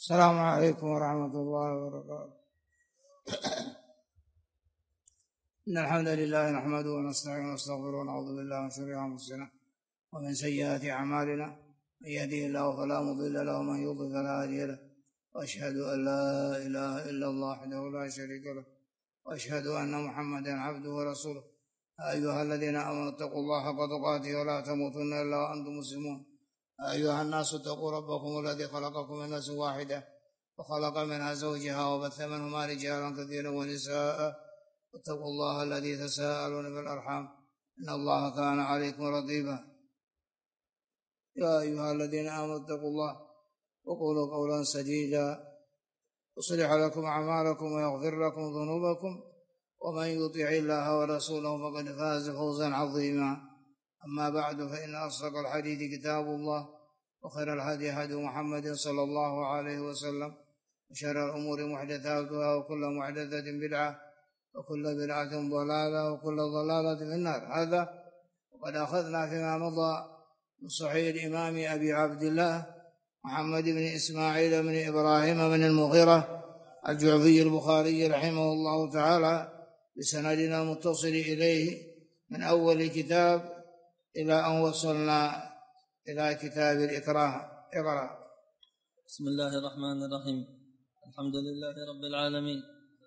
السلام عليكم ورحمة الله وبركاته. إن الحمد لله نحمده ونستعينه ونستغفره ونعوذ بالله من شرور أنفسنا ومن سيئات أعمالنا، من يهده الله فلا مضل له ومن يضلل فلا هادي له، وأشهد أن لا إله إلا الله وحده لا شريك له، وأشهد أن محمدا عبده ورسوله. أيها الذين آمنوا اتقوا الله حق تقاته ولا تموتن إلا وأنتم مسلمون. أيها الناس اتقوا ربكم الذي خلقكم من نفس واحدة وخلق منها زوجها وبث منهما رجالا كثيرا ونساء، واتقوا الله الذي تساءلون بالأرحام إن الله كان عليكم رقيبا. يا أيها الذين آمنوا اتقوا الله وقولوا قولا سديدا يصلح لكم أعمالكم ويغفر لكم ذنوبكم، ومن يطع الله ورسوله فقد فاز فوزا عظيما. أما بعد، فإن أصدق الحديث كتاب الله، وخير الهدي هدي محمد صلى الله عليه وسلم، وشر الأمور محدثاتها، وكل محدثة بدعة، وكل بدعة ضلالة، وكل ضلالة في النار. هذا وقد أخذنا فيما مضى من صحيح الإمام أبي عبد الله محمد بن إسماعيل بن إبراهيم بن المغيرة الجعفي البخاري رحمه الله تعالى بسندنا المتصل إليه من أول كتاب إلى أن وصلنا إلى كتاب الإكراه. اقرأ. بسم الله الرحمن الرحيم. الحمد لله رب العالمين،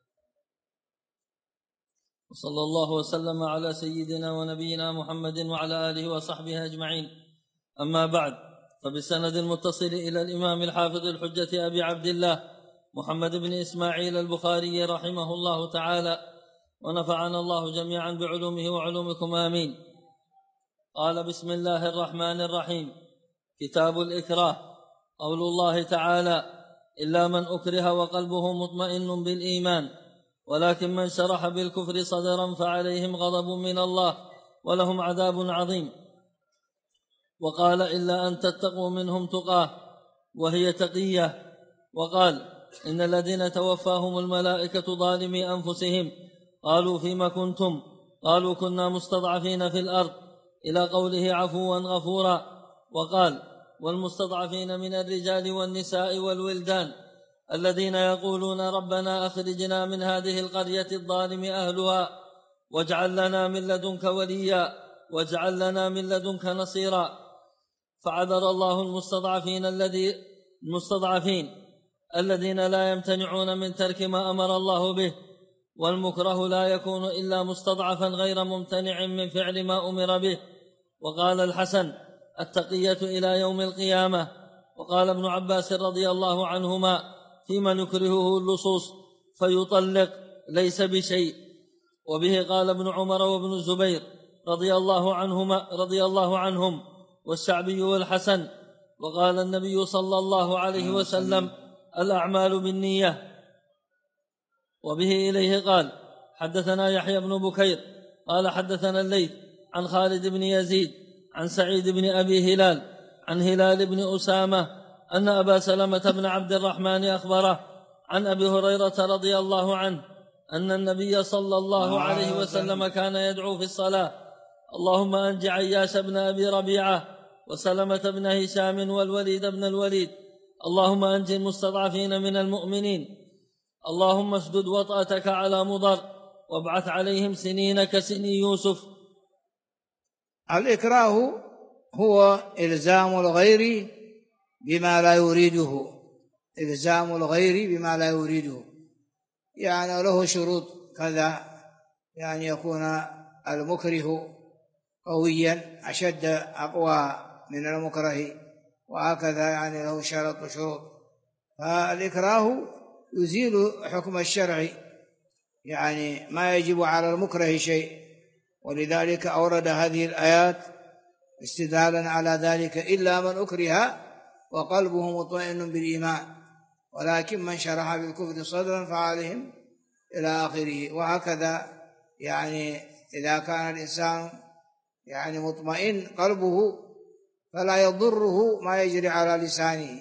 وصلى الله وسلم على سيدنا ونبينا محمد وعلى آله وصحبه أجمعين. أما بعد، فبسند المتصل إلى الإمام الحافظ الحجة أبي عبد الله محمد بن إسماعيل البخاري رحمه الله تعالى، ونفعنا الله جميعا بعلومه وعلومكم آمين. قال: بسم الله الرحمن الرحيم. كتاب الإكراه. قول الله تعالى: إلا من أكره وقلبه مطمئن بالإيمان، ولكن من شرح بالكفر صدرا فعليهم غضب من الله ولهم عذاب عظيم. وقال: إلا أن تتقوا منهم تقاه، وهي تقية. وقال: إن الذين توفاهم الملائكة ظالمي أنفسهم قالوا: فيما كنتم؟ قالوا: كنا مستضعفين في الأرض، إلى قوله: عفوا غفورا. وقال: والمستضعفين من الرجال والنساء والولدان الذين يقولون: ربنا أخرجنا من هذه القرية الظالم أهلها واجعل لنا من لدنك وليا واجعل لنا من لدنك نصيرا. فعذر الله المستضعفين الذين لا يمتنعون من ترك ما أمر الله به. والمكره لا يكون إلا مستضعفا غير ممتنع من فعل ما أمر به. وقال الحسن: التقية إلى يوم القيامة. وقال ابن عباس رضي الله عنهما: فيمن يكرهه اللصوص فيطلق ليس بشيء. وبه قال ابن عمر وابن الزبير رضي الله عنهم، والشعبي والحسن. وقال النبي صلى الله عليه وسلم: الأعمال بالنية. وبه إليه قال: حدثنا يحيى بن بكير قال: حدثنا الليث عن خالد بن يزيد عن سعيد بن أبي هلال عن هلال بن أسامة أن أبا سلمة بن عبد الرحمن أخبره عن أبي هريرة رضي الله عنه أن النبي صلى الله عليه وسلم كان يدعو في الصلاة: اللهم أنج عياش بن أبي ربيعة وسلمة بن هشام والوليد بن الوليد، اللهم أنج المستضعفين من المؤمنين، اللهم اشدد وطأتك على مضر وابعث عليهم سنين كسني يوسف. الإكراه هو إلزام الغير بما لا يريده، إلزام الغير بما لا يريده، يعني له شروط كذا، يعني يكون المكره قويا أشد أقوى من المكره، وهكذا يعني له شروط. فالإكراه يزيل حكم الشرع، يعني ما يجب على المكره شيء، ولذلك أورد هذه الآيات استدلالا على ذلك: إلا من أكره وقلبه مطمئن بالإيمان، ولكن من شرح بالكفر صدرا فعليهم إلى آخره. وهكذا يعني إذا كان الإنسان يعني مطمئن قلبه فلا يضره ما يجري على لسانه.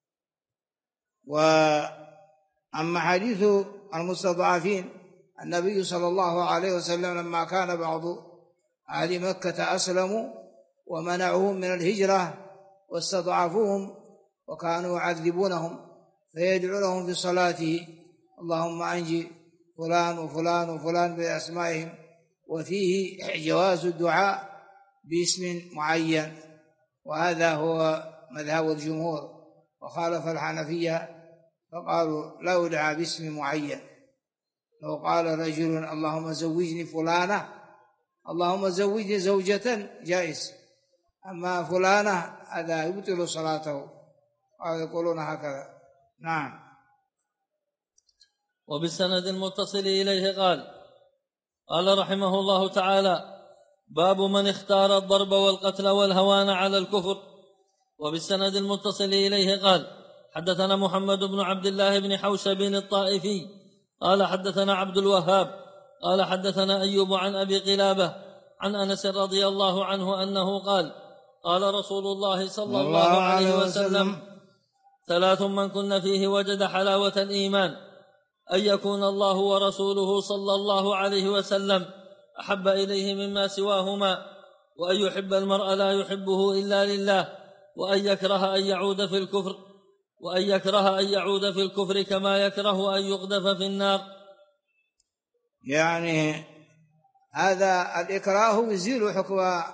وأما حديث المستضعفين، النبي صلى الله عليه وسلم لما كان بعض أهل مكة أسلموا ومنعوهم من الهجرة واستضعفوهم وكانوا يعذبونهم، فيدعو لهم في صلاته اللهم أنجي فلان وفلان وفلان بأسمائهم، وفيه جواز الدعاء باسم معين، وهذا هو مذهب الجمهور، وخالف الحنفية فقالوا لا يدعى باسم معين. لو قال رجل اللهم زوجني فلانة، اللهم زوجني زوجة جائز، أما فلانة هذا يبطل صلاته، أو يقولون هكذا. نعم. وبالسند المتصل إليه قال رحمه الله تعالى: باب من اختار الضرب والقتل والهوان على الكفر. وبالسند المتصل إليه حدثنا محمد بن عبد الله بن حوشب الطائفي قال حدثنا عبد الوهاب قال حدثنا أيوب عن أبي قلابة عن أنس رضي الله عنه أنه قال رسول الله صلى الله عليه وسلم: 3 من كن فيه وجد حلاوة الإيمان: أن يكون الله ورسوله صلى الله عليه وسلم أحب إليه مما سواهما، وأن يحب المرء لا يحبه إلا لله، وأن يكره أن يعود في الكفر كما يكره أن يقذف في النار. يعني هذا الإكراه يزيل حكم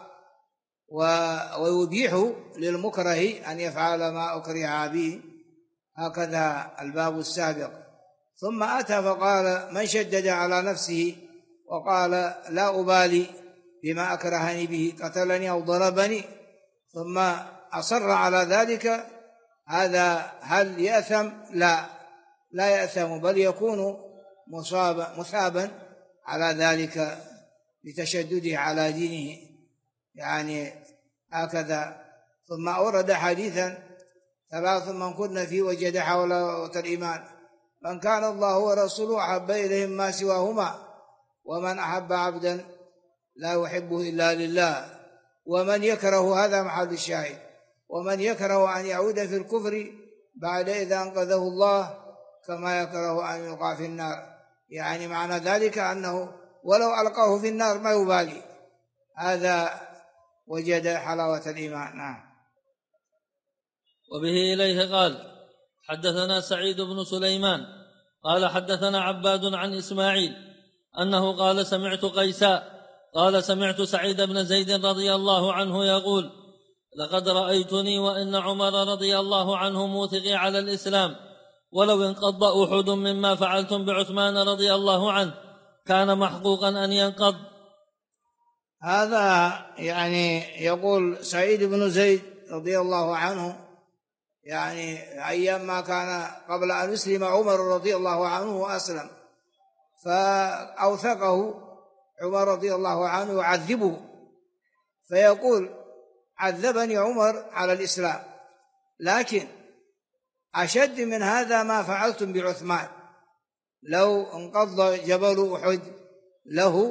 ويبيح للمكره أن يفعل ما أكره به، هكذا الباب السابق. ثم أتى فقال: من شدد على نفسه وقال لا أبالي بما أكرهني به، قتلني أو ضربني، ثم أصر على ذلك، هذا هل يأثم؟ لا يأثم، بل يكون مثابا على ذلك لتشدده على دينه، يعني هكذا. ثم أورد حديثا: 3 من كن فيه وجد حلاوة الإيمان: من كان الله ورسوله أحب إليهم ما سواهما، ومن أحب عبدا لا يحبه إلا لله، ومن يكره، هذا محل الشاهد، ومن يكره أن يعود في الكفر بعد إذا أنقذه الله كما يكره أن يلقى في النار. يعني معنى ذلك أنه ولو ألقاه في النار ما يبالي، هذا وجد حلاوة الإيمان. نعم. وبه إليه حدثنا سعيد بن سليمان قال حدثنا عباد عن إسماعيل أنه قال سمعت قيسا قال سمعت سعيد بن زيد رضي الله عنه يقول: لقد رأيتني وإن عمر رضي الله عنه موثقي على الإسلام، ولو انقض أحد مما فعلتم بعثمان رضي الله عنه كان محقوقا أن ينقض. هذا يعني يقول سعيد بن زيد رضي الله عنه، يعني أيام ما كان قبل أن يسلم عمر رضي الله عنه وأسلم، فأوثقه عمر رضي الله عنه يعذبه، فيقول: عذبني عمر على الإسلام، لكن أشد من هذا ما فعلتم بعثمان، لو انقض جبل أحد له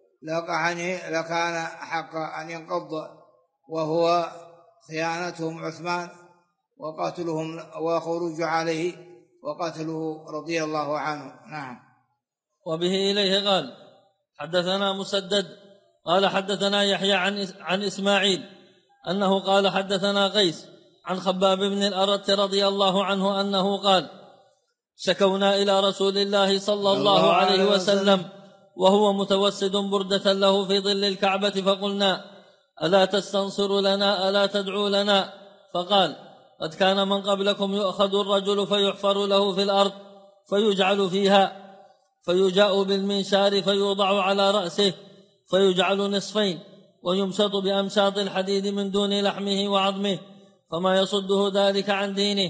لكان حق أن ينقض، وهو خيانتهم عثمان وقتلهم وخروج عليه وقتله رضي الله عنه. نعم. وبه إليه حدثنا مسدد قال حدثنا يحيى عن إسماعيل أنه قال حدثنا قيس عن خباب بن الأرت رضي الله عنه أنه قال: شكونا إلى رسول الله صلى الله عليه وسلم وهو متوسد بردة له في ظل الكعبة، فقلنا: ألا تستنصر لنا؟ ألا تدعو لنا؟ فقال: قد كان من قبلكم يؤخذ الرجل فيحفر له في الأرض فيجعل فيها، فيجاء بالمنشار فيوضع على رأسه فيجعل نصفين، ويمشط بأمشاط الحديد من دون لحمه وعظمه، فما يصده ذلك عن دينه.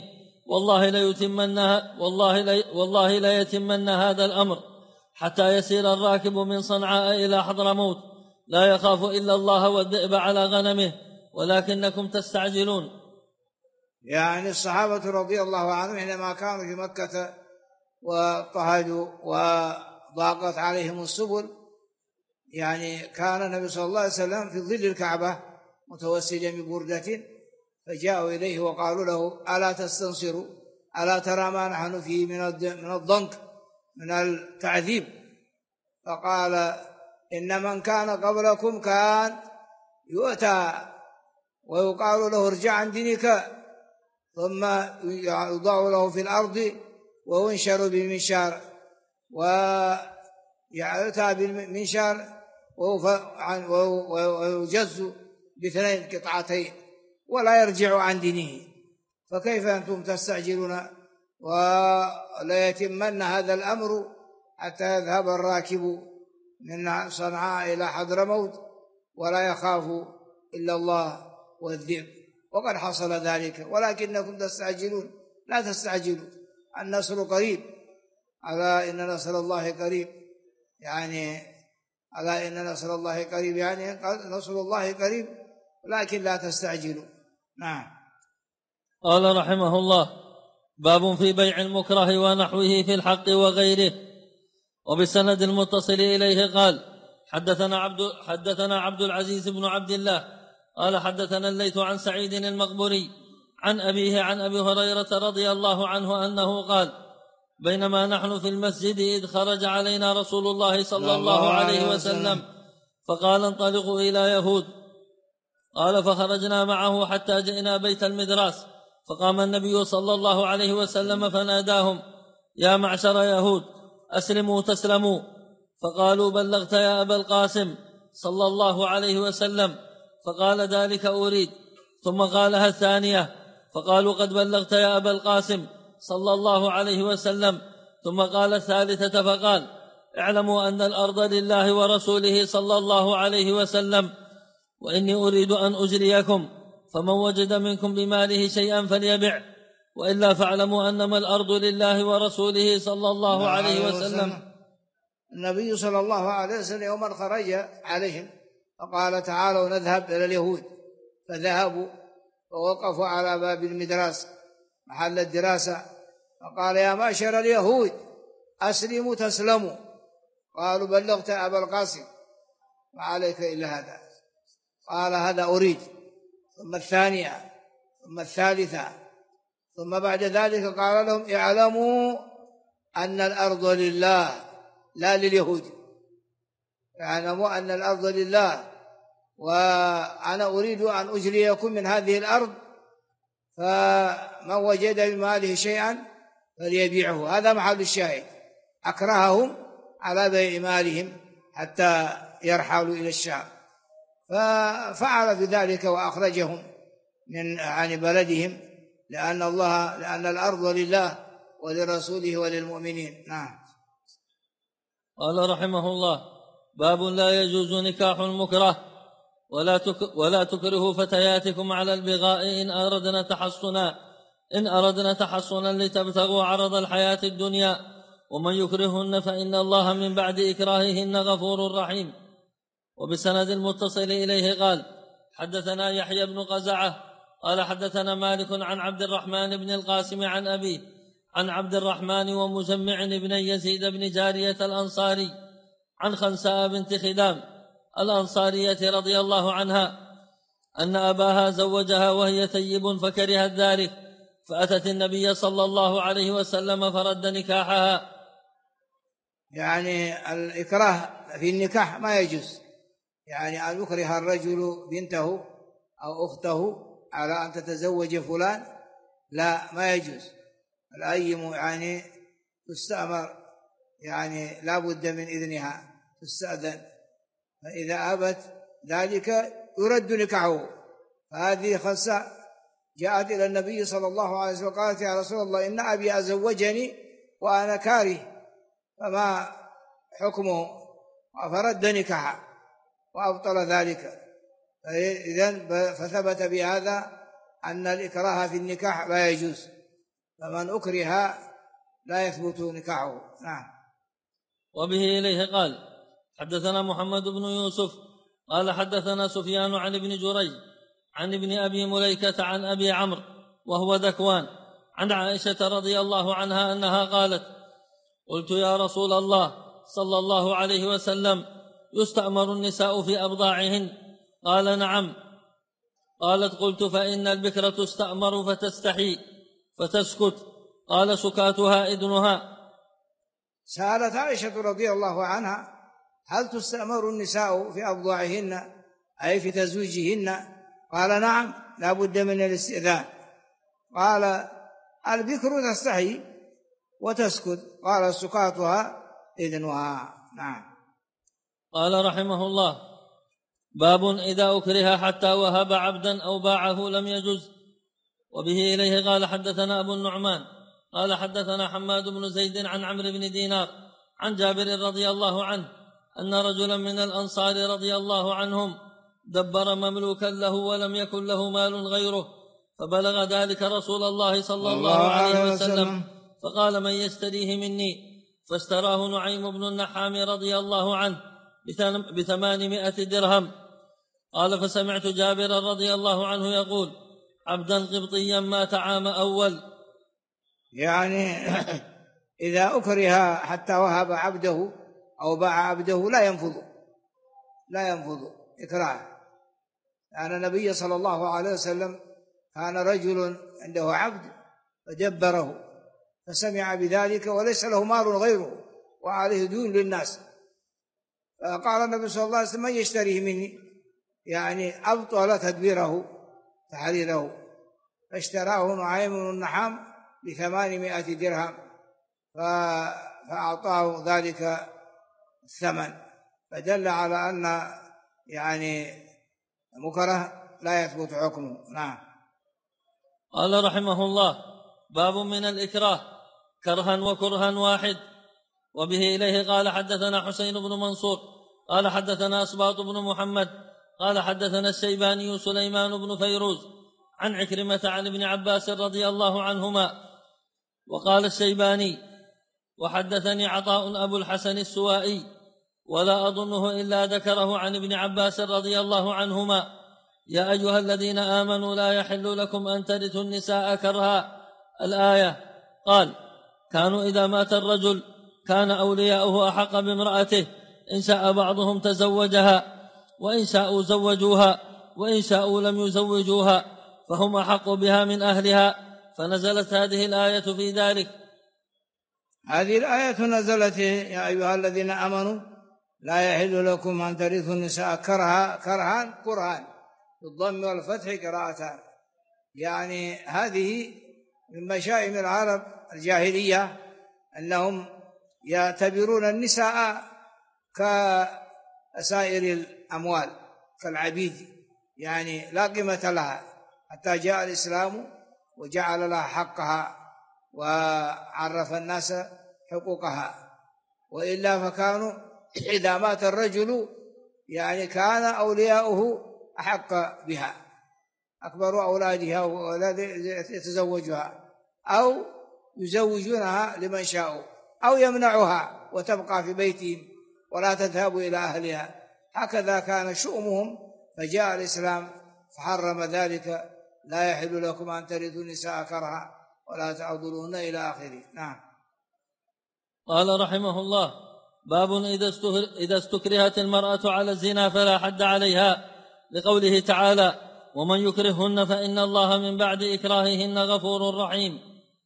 والله لا يتمن هذا الأمر حتى يسير الراكب من صنعاء إلى حضرموت لا يخاف إلا الله والذئب على غنمه، ولكنكم تستعجلون. يعني الصحابة رضي الله عنهم حينما كانوا في مكة واضطهدوا وضاقت عليهم السبل، يعني كان النبي صلى الله عليه وسلم في ظل الكعبة متوسدا ببردة، فجاءوا إليه وقالوا له: ألا تستنصروا؟ ألا ترى ما نحن فيه من الضنك من التعذيب؟ فقال: إن من كان قبلكم كان يؤتى ويقال له: ارجع عن دينك، ثم يوضع له في الأرض وينشر بالمنشار، ويؤتى بالمنشار ويجز باثنين قطعتين ولا يرجع عن دينه. فكيف أنتم تستعجلون ولا يتمن هذا الأمر حتى يذهب الراكب من صنعاء إلى حضرموت ولا يخاف إلا الله والذئب، وقد حصل ذلك، ولكنكم تستعجلون. لا تستعجلوا، النصر قريب، ألا إن نصر الله قريب، يعني ألا إن نصر الله قريب، يعني نصر الله قريب، لكن لا تستعجلوا. نعم. قال رحمه الله: باب في بيع المكره ونحوه في الحق وغيره. وبالسند المتصل إليه قال: حدثنا عبد العزيز بن عبد الله قال حدثنا الليث عن سعيد المقبري عن أبيه عن أبي هريرة رضي الله عنه أنه قال: بينما نحن في المسجد إذ خرج علينا رسول الله صلى الله عليه وسلم فقال: انطلقوا إلى يهود. قال: فخرجنا معه حتى جئنا بيت المدراس، فقام النبي صلى الله عليه وسلم فناداهم: يا معشر يهود، أسلموا تسلموا. فقالوا: بلغت يا أبا القاسم صلى الله عليه وسلم. فقال: ذلك أريد. ثم قالها الثانية، فقالوا: قد بلغت يا أبا القاسم صلى الله عليه وسلم. ثم قال الثالثة فقال: اعلموا أن الأرض لله ورسوله صلى الله عليه وسلم، وإني أريد أن أجريكم، فمن وجد منكم بماله شيئا فليبع، وإلا فاعلموا أنما الأرض لله ورسوله صلى الله عليه وسلم. النبي صلى الله عليه وسلم يوما خرج عليهم فقال: تعالوا نذهب إلى اليهود. فذهبوا ووقفوا على باب المدراس محل الدراسة، فقال: يا معشر اليهود، أسلموا تسلموا. قالوا: بلغت أبا القاسم، ما عليك إلا هذا. قال: هذا أريد. ثم الثانية، ثم الثالثة، ثم بعد ذلك قال لهم: اعلموا أن الأرض لله لا لليهود، اعلموا أن الأرض لله، وأنا أريد أن أجريكم من هذه الأرض، فمن وجد بماله شيئا فليبيعه. هذا محل الشاهد، أكرههم على بيع مالهم حتى يرحلوا إلى الشام، ففعل بذلك وأخرجهم عن بلدهم، لأن الأرض لله ولرسوله وللمؤمنين. نعم. قال رحمه الله: باب لا يجوز نكاح المكره، ولا تكرهوا فتياتكم على البغاء إن أردنا تحصنا لتبتغوا عرض الحياة الدنيا، ومن يكرهن فإن الله من بعد إكراههن غفور رحيم. وبسند المتصل إليه قال: حدثنا يحيى بن قزعة قال حدثنا مالك عن عبد الرحمن بن القاسم عن أبيه عن عبد الرحمن ومجمع بن يزيد بن جارية الأنصاري عن خنساء بنت خدام الأنصارية رضي الله عنها أن أباها زوجها وهي ثيب فكرهت ذلك، فأتت النبي صلى الله عليه وسلم فرد نكاحها. يعني الإكراه في النكاح ما يجوز، يعني أن يكره الرجل بنته أو أخته على أن تتزوج فلان، لا، ما يجوز. الأيم يعني تستأمر، يعني لا بد من إذنها، تستأذن، فإذا أبت ذلك يرد نكاحه. فهذه خنساء جاءت إلى النبي صلى الله عليه وسلم وقالت: يا رسول الله، إن أبي أزوجني وأنا كاره، فما حكمه؟ فرد نكاحه وأبطل ذلك. إذن فثبت بهذا أن الإكراه في النكاح لا يجوز، فمن أكره لا يثبت نكاحه. نعم. وبه إليه قال: حدثنا محمد بن يوسف قال حدثنا سفيان عن ابن جريج عن ابن أبي مليكة عن أبي عمرو وهو ذكوان عن عائشة رضي الله عنها أنها قالت: قلت: يا رسول الله صلى الله عليه وسلم، يستأمر النساء في أبضاعهن؟ قال: نعم. قالت: قلت: فإن البكرة تستأمر فتستحي فتسكت. قال: سكاتها إذنها. سألت عائشة رضي الله عنها: هل تستأمر النساء في أبضاعهن أي في تزويجهن؟ قال: نعم، لا بد من الاستئذان. قال البكر تستحي وتسكت، قال سكاتها إذنها. نعم. قال رحمه الله: باب إذا أكره حتى وهب عبدا أو باعه لم يجز. وبه إليه قال حدثنا أبو النعمان قال حدثنا حماد بن زيد عن عمرو بن دينار عن جابر رضي الله عنه أن رجلا من الأنصار رضي الله عنهم دبر مملوكا له ولم يكن له مال غيره، فبلغ ذلك رسول الله صلى الله عليه وسلم فقال: من يشتريه مني؟ فاشتراه نعيم بن النحام رضي الله عنه ب800 درهم. قال: فسمعت جابر رضي الله عنه يقول: عبدا قبطيا مات عام أول. يعني إذا أكره حتى وهب عبده أو باع عبده لا ينفذ إكراه، لأن النبي صلى الله عليه وسلم كان رجل عنده عبد فدبره فسمع بذلك وليس له مال غيره وعليه دون للناس، فقال النبي صلى الله عليه وسلم: من يشتريه مني؟ يعني أبطل تدبيره تحريره، فاشتراه نعيم بن النحام ب800 درهم فأعطاه ذلك الثمن، فدل على أن يعني مكره لا يثبت حكمه. نعم. قال رحمه الله: باب من الإكراه كرها وكرها واحد. وبه إليه قال حدثنا حسين بن منصور قال حدثنا أسباط بن محمد قال حدثنا الشيباني سليمان بن فيروز عن عكرمة عن ابن عباس رضي الله عنهما. وقال الشيباني: وحدثني عطاء أبو الحسن السوائي ولا أظنه إلا ذكره عن ابن عباس رضي الله عنهما: يا أيها الذين آمنوا لا يحل لكم أن ترثوا النساء كرها، الآية. قال: كانوا إذا مات الرجل كان أولياؤه أحق بامرأته، إن شاء بعضهم تزوجها وإن شاءوا زوجوها وإن شاءوا لم يزوجوها، فهم أحق بها من أهلها، فنزلت هذه الآية في ذلك. هذه الآية نزلت: يا أيها الذين آمنوا لا يحل لكم أن ترثوا النساء كرها بالضم والفتح قراءتان. يعني هذه من مشائم العرب الجاهلية أنهم يعتبرون النساء كسائر الأموال كالعبيد، يعني لا قيمة لها، حتى جاء الإسلام وجعل لها حقها وعرف الناس حقوقها. وإلا فكانوا إذا مات الرجل يعني كان أولياؤه أحق بها، أكبر أولادها وأولاد يتزوجها أو يزوجونها لمن شاءوا أو يمنعها وتبقى في بيتهم ولا تذهب إلى أهلها، هكذا كان شؤمهم. فجاء الإسلام فحرم ذلك: لا يحل لكم أن ترثوا النساء كرها ولا تعضلوهن إلى آخره. نعم. قال رحمه الله: باب إذا استكرهت المرأة على الزنا فلا حد عليها، لقوله تعالى: ومن يكرههن فإن الله من بعد إكراههن غفور رحيم.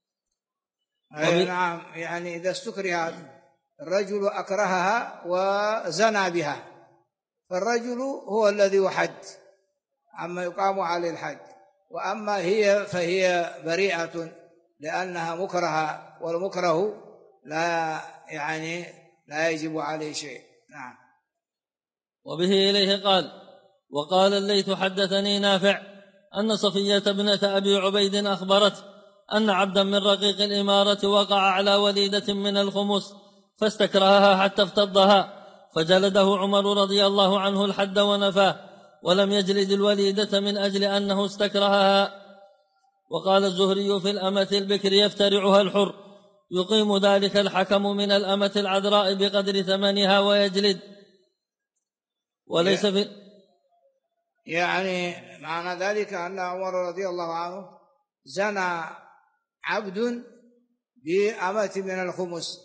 نعم. يعني إذا استكرهت الرجل أكرهها وزنى بها، فالرجل هو الذي يحد عما يقام عليه الحد، وأما هي فهي بريئة لأنها مكرهة، والمكره لا يجب عليه شيء. نعم. وبه إليه قال: وقال الليث حدثني نافع أن صفية ابنة أبي عبيد أخبرت أن عبدا من رقيق الإمارة وقع على وليدة من الخمس فاستكرهها حتى افتضها، فجلده عمر رضي الله عنه الحد ونفاه، ولم يجلد الوليدة من أجل أنه استكرهها. وقال الزهري: في الأمة البكر يفترعها الحر، يقيم ذلك الحكم من الأمة العذراء بقدر ثمنها ويجلد. وليس في يعني معنى ذلك أن عمر رضي الله عنه زنى عبد بأمة من الخمس،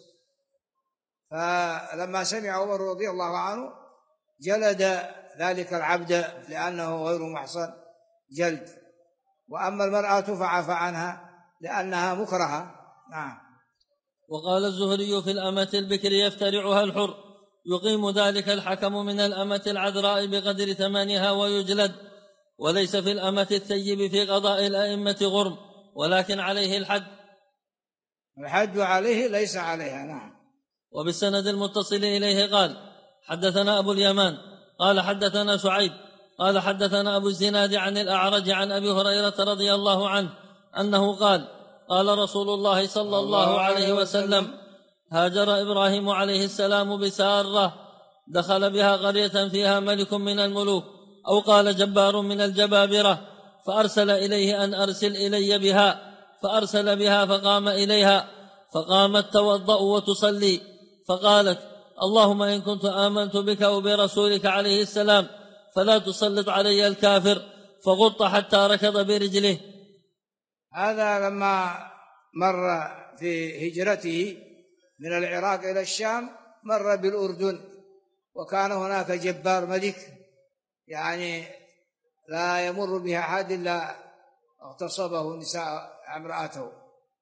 فلما سمع عمر رضي الله عنه جلد ذلك العبد لأنه غير محصن جلد، وأما المرأة فعفى عنها لأنها مكرهة. نعم. وقال الزهري: في الأمة البكر يفترعها الحر، يقيم ذلك الحكم من الأمة العذراء بقدر ثمنها ويجلد. وليس في الأمة الثيب في قضاء الأئمة غرم، ولكن عليه الحد. الحد عليه ليس عليها. نعم. وبالسند المتصل إليه قال حدثنا أبو اليمان قال حدثنا شعيب قال حدثنا أبو الزناد عن الأعرج عن أبي هريرة رضي الله عنه أنه قال قال رسول الله صلى الله عليه وسلم هاجر إبراهيم عليه السلام بسارة دخل بها قرية فيها ملك من الملوك أو قال جبار من الجبابرة، فأرسل إليه أن أرسل إلي بها، فأرسل بها فقام إليها، فقامت توضأ وتصلي، فقالت اللهم إن كنت آمنت بك وبرسولك عليه السلام فلا تسلط علي الكافر، فغط حتى ركض برجله. هذا لما مر في هجرته من العراق إلى الشام مر بالأردن، وكان هناك جبار ملك يعني لا يمر بها أحد إلا اغتصبه نساء امرأته،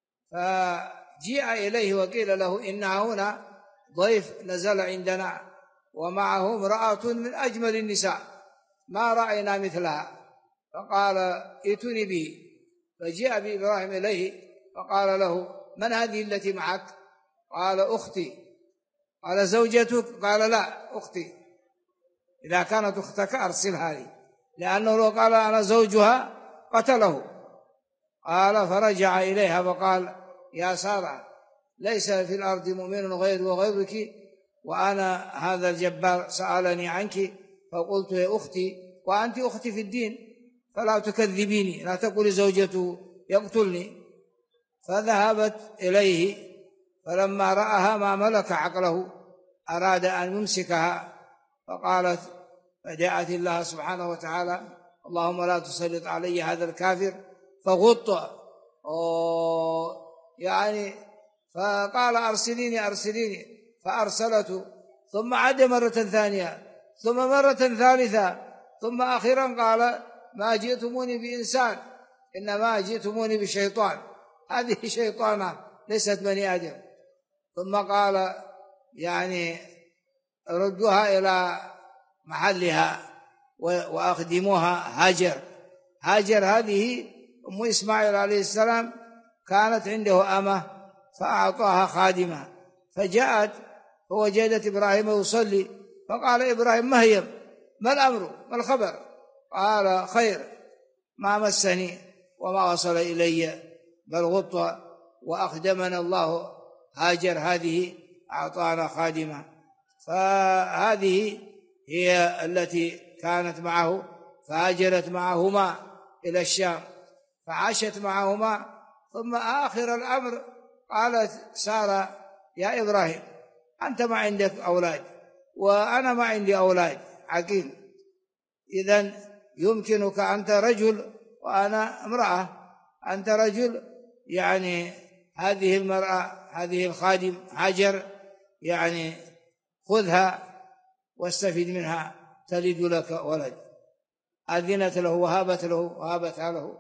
فجيء إليه وقيل له إن هنا ضيف نزل عندنا ومعه امرأة من أجمل النساء ما رأينا مثلها، فقال ائتني به، فجاء بإبراهيم إليه فقال له من هذه التي معك؟ قال أختي. قال زوجتك؟ قال لا أختي. إذا كانت أختك أرسلها لي، لأنه لو قال أنا زوجها قتله. قال فرجع إليها فقال يا سارة ليس في الأرض مؤمن غير وغيرك، وأنا هذا الجبار سألني عنك فقلت يا أختي وأنت أختي في الدين، فلا تكذبيني، لا تقولي زوجته يقتلني. فذهبت إليه، فلما رأها ما ملك عقله أراد أن يمسكها، فقالت فدعت الله سبحانه وتعالى اللهم لا تسلط علي هذا الكافر، فغط يعني فقال أرسليني أرسليني، فأرسلته، ثم عاد مرة ثانية، ثم مرة ثالثة، ثم أخيرا قال ما جئتموني بإنسان إنما جئتموني بشيطان، هذه شيطانة ليست بني آدم. ثم قال يعني ردوها إلى محلها وأخدموها هاجر. هاجر هذه أم إسماعيل عليه السلام كانت عنده أمة فأعطاها خادمة، فجاءت فوجدت إبراهيم يصلي، فقال إبراهيم ما هي؟ ما الأمر؟ ما الخبر؟ قال خير ما مسني وما وصل إلي بل غط، وأخدمنا الله هاجر هذه أعطانا خادمة. فهذه هي التي كانت معه، فهاجرت معهما إلى الشام فعاشت معهما. ثم آخر الأمر قالت سارة يا إبراهيم أنت ما عندك أولاد وأنا ما عندي أولاد عقيم، إذن يمكنك، أنت رجل وأنا امرأة، أنت رجل يعني هذه المرأة هذه الخادم هاجر يعني خذها واستفيد منها تلد لك ولد. أذنت له وهابتها له.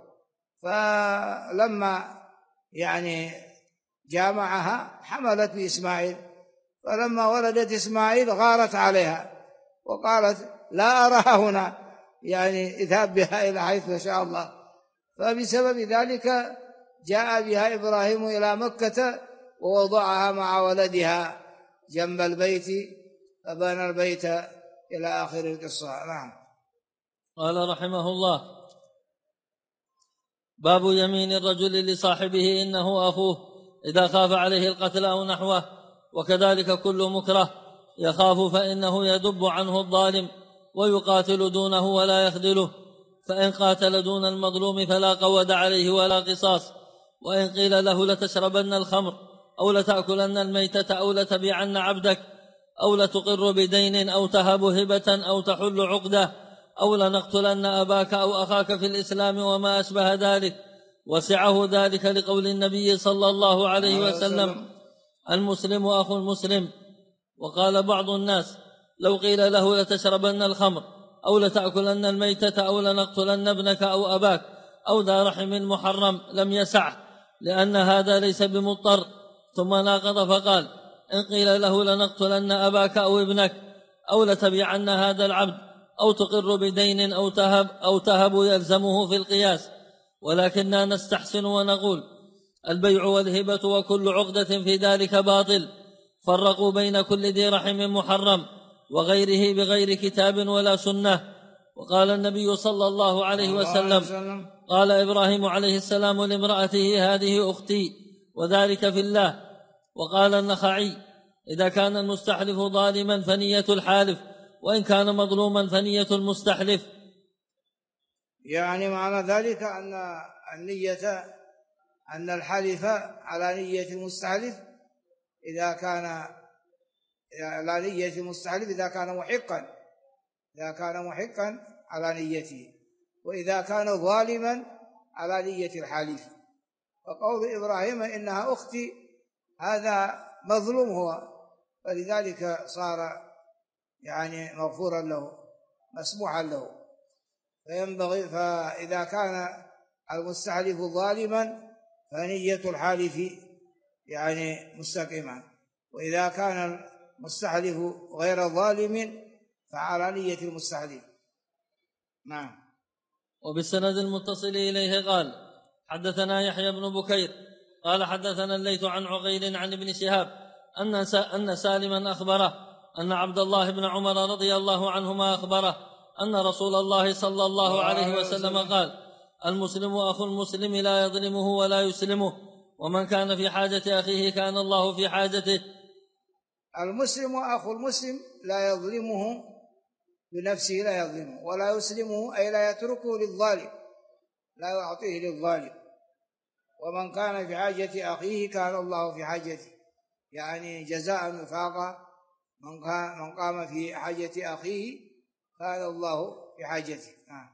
فلما يعني جامعها حملت بإسماعيل، فلما ولدت إسماعيل غارت عليها وقالت لا أراها هنا، يعني اذهب بها إلى حيث شاء الله. فبسبب ذلك جاء بها إبراهيم إلى مكة ووضعها مع ولدها جنب البيت فبنى البيت إلى آخر القصة. نعم. قال رحمه الله باب يمين الرجل لصاحبه إنه أخوه إذا خاف عليه القتل أو نحوه، وكذلك كل مكره يخاف فإنه يدب عنه الظالم ويقاتل دونه ولا يخذله، فإن قاتل دون المظلوم فلا قود عليه ولا قصاص. وإن قيل له لتشربن الخمر أو لتأكلن الميتة أو لتبيعن عبدك أو لتقر بدين أو تهب هبة أو تحل عقدة أو لنقتلن أباك أو أخاك في الإسلام وما أشبه ذلك، وسعه ذلك لقول النبي صلى الله عليه وسلم المسلم أخو المسلم. وقال بعض الناس لو قيل له لتشربن الخمر أو لتأكلن الميتة أو لنقتلن ابنك أو أباك أو ذا رحم محرم لم يسعه، لأن هذا ليس بمضطر. ثم ناقض فقال إن قيل له لنقتلن أباك أو ابنك أو لتبيعن هذا العبد أو تقر بدين أو تهب يلزمه في القياس، ولكننا نستحسن ونقول البيع والهبة وكل عقدة في ذلك باطل. فرقوا بين كل ذي رحم محرم وغيره بغير كتاب ولا سنة. وقال النبي صلى الله عليه وسلم قال إبراهيم عليه السلام لامرأته هذه أختي وذلك في الله. وقال النخعي إذا كان المستحلف ظالما فنية الحالف، وإن كان مظلوما فنية المستحلف. يعني معنى ذلك أن الحلف على نية المستحلف إذا كان على نية المستحلف إذا كان محقا على نيته، وإذا كان ظالما على نية الحالف. وقول إبراهيم إنها أختي هذا مظلوم هو، فلذلك صار يعني مغفورا له مسموحا له. فإذا كان المستحلف ظالما فنية الحالف يعني مستقيمة، وإذا كان المستحلف غير ظالم فعلى نية المستحلف. نعم. وبالسند المتصل إليه قال حدثنا يحيى بن بكير قال حدثنا الليث عن عقيل عن ابن شهاب أن سالما أخبره أن عبد الله بن عمر رضي الله عنهما أخبره أن رسول الله صلى الله عليه وسلم قال المسلم أخو المسلم لا يظلمه ولا يسلمه، ومن كان في حاجة أخيه كان الله في حاجته. المسلم أخو المسلم لا يظلمه بنفسه، لا يظلمه ولا يسلمه أي لا يتركه للظالم، لا يعطيه للظالم. ومن كان في حاجة أخيه كان الله في حاجته، يعني جزاء وفاقا. من قام في حاجة أخيه كان الله في حاجته.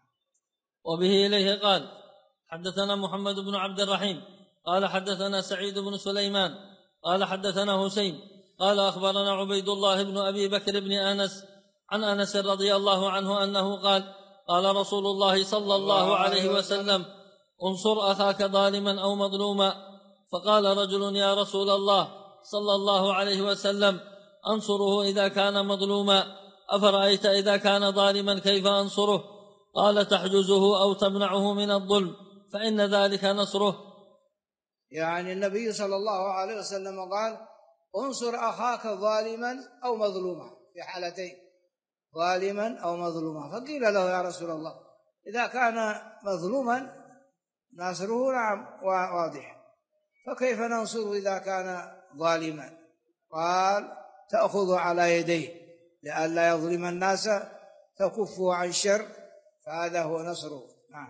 وبه إليه قال حدثنا محمد بن عبد الرحيم قال حدثنا سعيد بن سليمان قال حدثنا حسين قال أخبرنا عبيد الله بن أبي بكر بن أنس عن أنس رضي الله عنه أنه قال قال رسول الله صلى الله عليه وسلم انصر أخاك ظالما أو مظلوما. فقال رجل يا رسول الله صلى الله عليه وسلم أنصره إذا كان مظلوما، أفرأيت إذا كان ظالما كيف أنصره؟ قال تحجزه أو تمنعه من الظلم فإن ذلك نصره. يعني النبي صلى الله عليه وسلم قال انصر أخاك ظالما أو مظلوما في حالتين، ظالما أو مظلوما. فقيل له يا رسول الله إذا كان مظلوما ناصره نعم واضح، فكيف ننصره إذا كان ظالما؟ قال تأخذ على يديه لئلا يظلم الناس تكفه عن شر، فهذا هو نصره. نعم.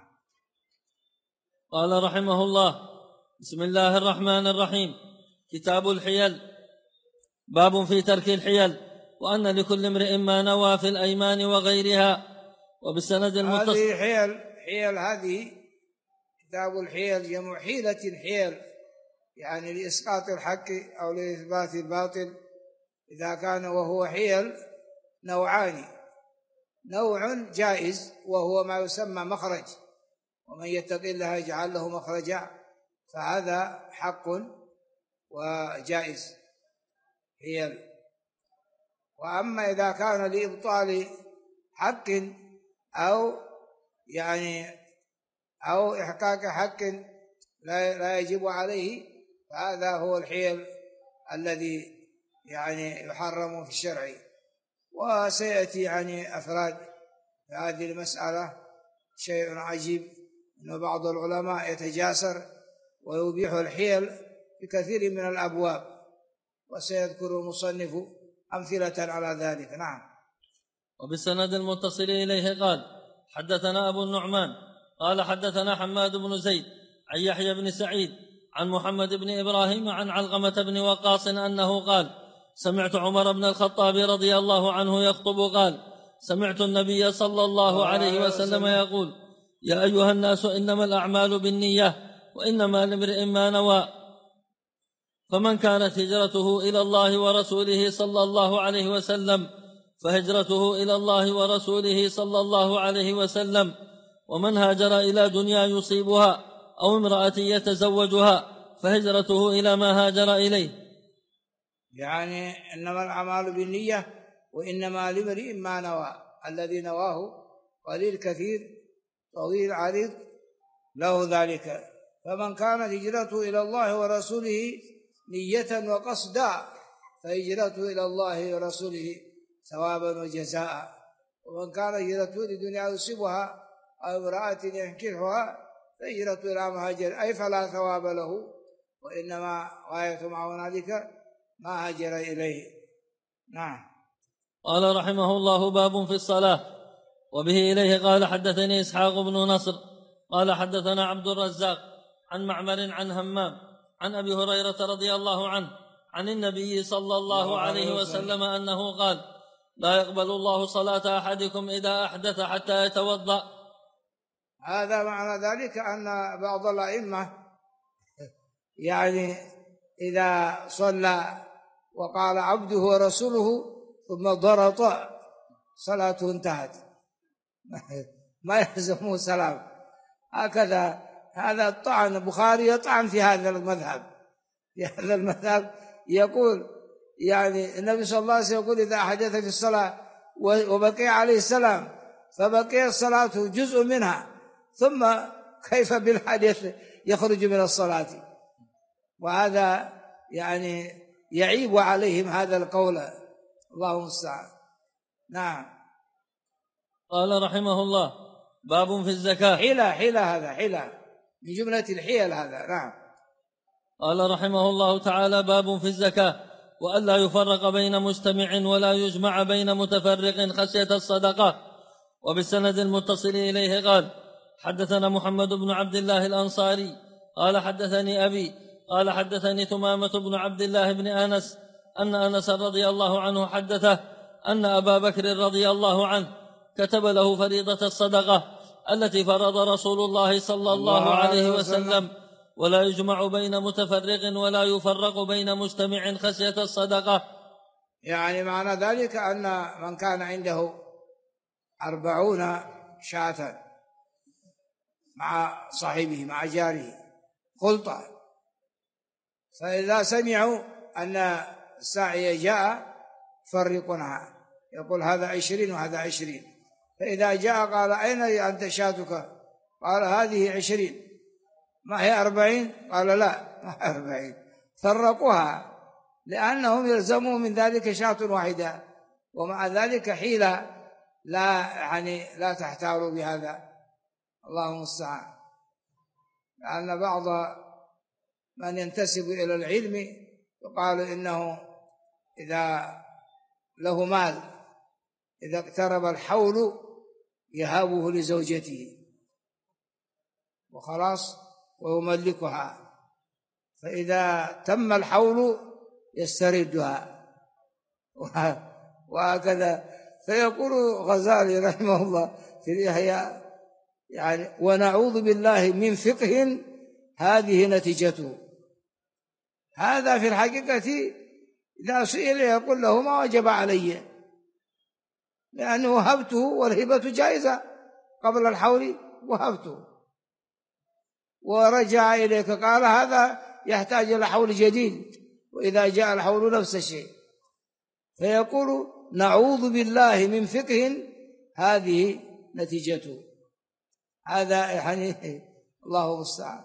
قال رحمه الله بسم الله الرحمن الرحيم. كتاب الحيل. باب في ترك الحيل، وأن لكل امرئ ما نوى في الأيمان وغيرها. وبالسند المتصل هذه حيل هذه كتاب الحيل جمع حيلة حيل، يعني لإسقاط الحق أو لإثبات الباطل. إذا كان وهو حيل نوعان: نوع جائز وهو ما يسمى مخرج، ومن يتق الله يجعل له مخرجا، فهذا حق وجائز حيل. وأما إذا كان لإبطال حق أو إحقاق حق لا يجب عليه، فهذا هو الحيل الذي يعني يحرم في الشرع. وسيأتي يعني أفراد في هذه المسألة. شيء عجيب أن بعض العلماء يتجاسر ويبيح الحيل في كثير من الأبواب، وسيذكر المصنف أمثلة على ذلك. نعم. وبالسند المتصل إليه قال حدثنا أبو النعمان قال حدثنا حماد بن زيد عن يحيى بن سعيد عن محمد بن إبراهيم عن علقمة بن وقاص أنه قال سمعت عمر بن الخطاب رضي الله عنه يخطب قال سمعت النبي صلى الله عليه وسلم يقول يا أيها الناس إنما الأعمال بالنية وإنما لامرئ ما نوى، فمن كانت هجرته إلى الله ورسوله صلى الله عليه وسلم فهجرته إلى الله ورسوله صلى الله عليه وسلم، ومن هاجر إلى دنيا يصيبها أو امرأة يتزوجها فهجرته إلى ما هاجر إليه. يعني إنما الأعمال بالنية وإنما لامرئ ما نوى، الذي نواه قليل كثير طويل عريض له ذلك. فمن كانت هجرته إلى الله ورسوله نية وقصدا فهجرته إلى الله ورسوله ثوابا وجزاء. ومن كان هجرته لدنيا يصيبها أو امرأة ينكحها فهجرته إلى ما هاجر أي فلا ثواب له، وإنما غاية مع هنالك ما هاجر إليه. نعم. قال رحمه الله: باب في الصلاة. وبه إليه قال: حدثني إسحاق بن نصر قال حدثنا عبد الرزاق عن معمر عن همام عن أبي هريرة رضي الله عنه عن النبي صلى الله عليه وسلم أنه قال: لا يقبل الله صلاة أحدكم إذا أحدث حتى يتوضأ. هذا معنى ذلك أن بعض الأئمة يعني إذا صلى وقال عبده ورسوله ثم ضرط صلاته انتهت، ما يلزمه سلام. هكذا هذا الطعن. البخاري يطعن في هذا المذهب، يقول يعني النبي صلى الله عليه وسلم يقول: إذا أحدث في الصلاة وبقي عليه السلام فبقي الصلاة جزء منها، ثم كيف بالحديث يخرج من الصلاة؟ وهذا يعني يعيب عليهم هذا القول، الله المستعان. نعم. قال رحمه الله: باب في الزكاة. حيلة هذا حيلة من جملة الحيل هذا. نعم. قال رحمه الله تعالى: باب في الزكاة، وألا يفرق بين مجتمع ولا يجمع بين متفرق خشية الصدقة. وبالسند المتصل إليه قال: حدثنا محمد بن عبد الله الأنصاري قال حدثني أبي قال حدثني تمامة بن عبد الله بن أنس أن أنس رضي الله عنه حدثه أن أبا بكر رضي الله عنه كتب له فريضة الصدقة التي فرض رسول الله صلى الله عليه وسلم، ولا يجمع بين متفرق ولا يفرق بين مجتمع خشية الصدقة. يعني معنى ذلك أن من كان عنده 40 شاة مع صاحبه مع جاره خلطة، فإذا سمعوا أن الساعي جاء فرقونها، يقول هذا 20 وهذا 20. فإذا جاء قال: أين أنت شاتك؟ قال: هذه 20. ما هي 40؟ قال: لا، ما هي 40. فرقوها لأنهم يلزموا من ذلك شاة واحدة، ومع ذلك حيلة لا تحتاروا بهذا، الله المستعان. لأن بعض من ينتسب إلى العلم يقال إنه إذا له مال إذا اقترب الحول يهابه لزوجته وخلاص ويملكها، فإذا تم الحول يستردها، وهكذا. فيقول غزالي رحمه الله في الإحياء يعني: ونعوذ بالله من فقه هذه نتيجته. هذا في الحقيقة إذا سئل يقول له: ما وجب علي، لأنه وهبته، والهبة جائزة قبل الحول، وهبته ورجع إليك قال هذا يحتاج إلى حول جديد، وإذا جاء الحول نفس الشيء. فيقول: نعوذ بالله من فقه هذه نتيجته. هذا يعني الله المستعان.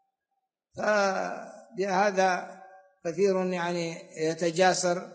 فهذا كثير يعني يتجاسر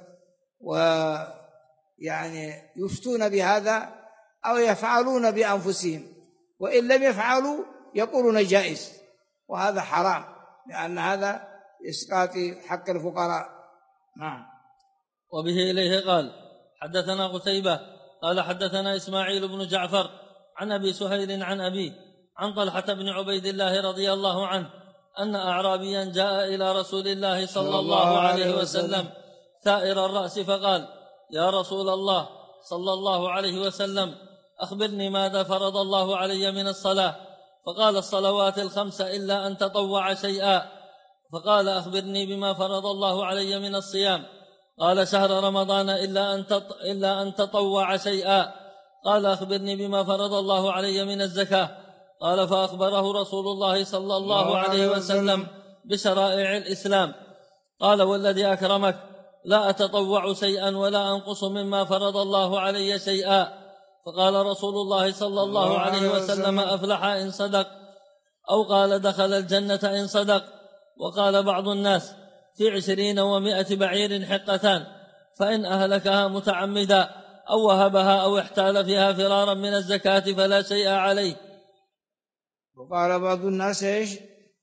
ويعني يفتون بهذا أو يفعلون بأنفسهم، وإن لم يفعلوا يقولون جائز، وهذا حرام، لأن هذا إسقاط حق الفقراء. نعم. وبه إليه قال: حدثنا قتيبة قال حدثنا إسماعيل بن جعفر عن أبي سهيل عن أبيه عن طلحة بن عبيد الله رضي الله عنه أن أعرابيا جاء إلى رسول الله صلى الله عليه وسلم ثائر الرأس فقال: يا رسول الله صلى الله عليه وسلم، أخبرني ماذا فرض الله علي من الصلاة؟ فقال: الصلوات الخمس إلا أن تطوع شيئا. فقال: أخبرني بما فرض الله علي من الصيام. قال: شهر رمضان إلا أن تطوع شيئا. قال: أخبرني بما فرض الله علي من الزكاة. قال: فأخبره رسول الله صلى الله عليه وسلم بشرائع الإسلام. قال: والذي أكرمك لا أتطوع شيئا ولا أنقص مما فرض الله علي شيئا. فقال رسول الله صلى الله عليه وسلم: أفلح إن صدق. أو قال دخل الجنة إن صدق. وقال بعض الناس في 20 و100 بعير حقتان، فإن أهلكها متعمدا أو وهبها أو احتال فيها فرارا من الزكاة فلا شيء عليه. وقال بعض الناس إيش؟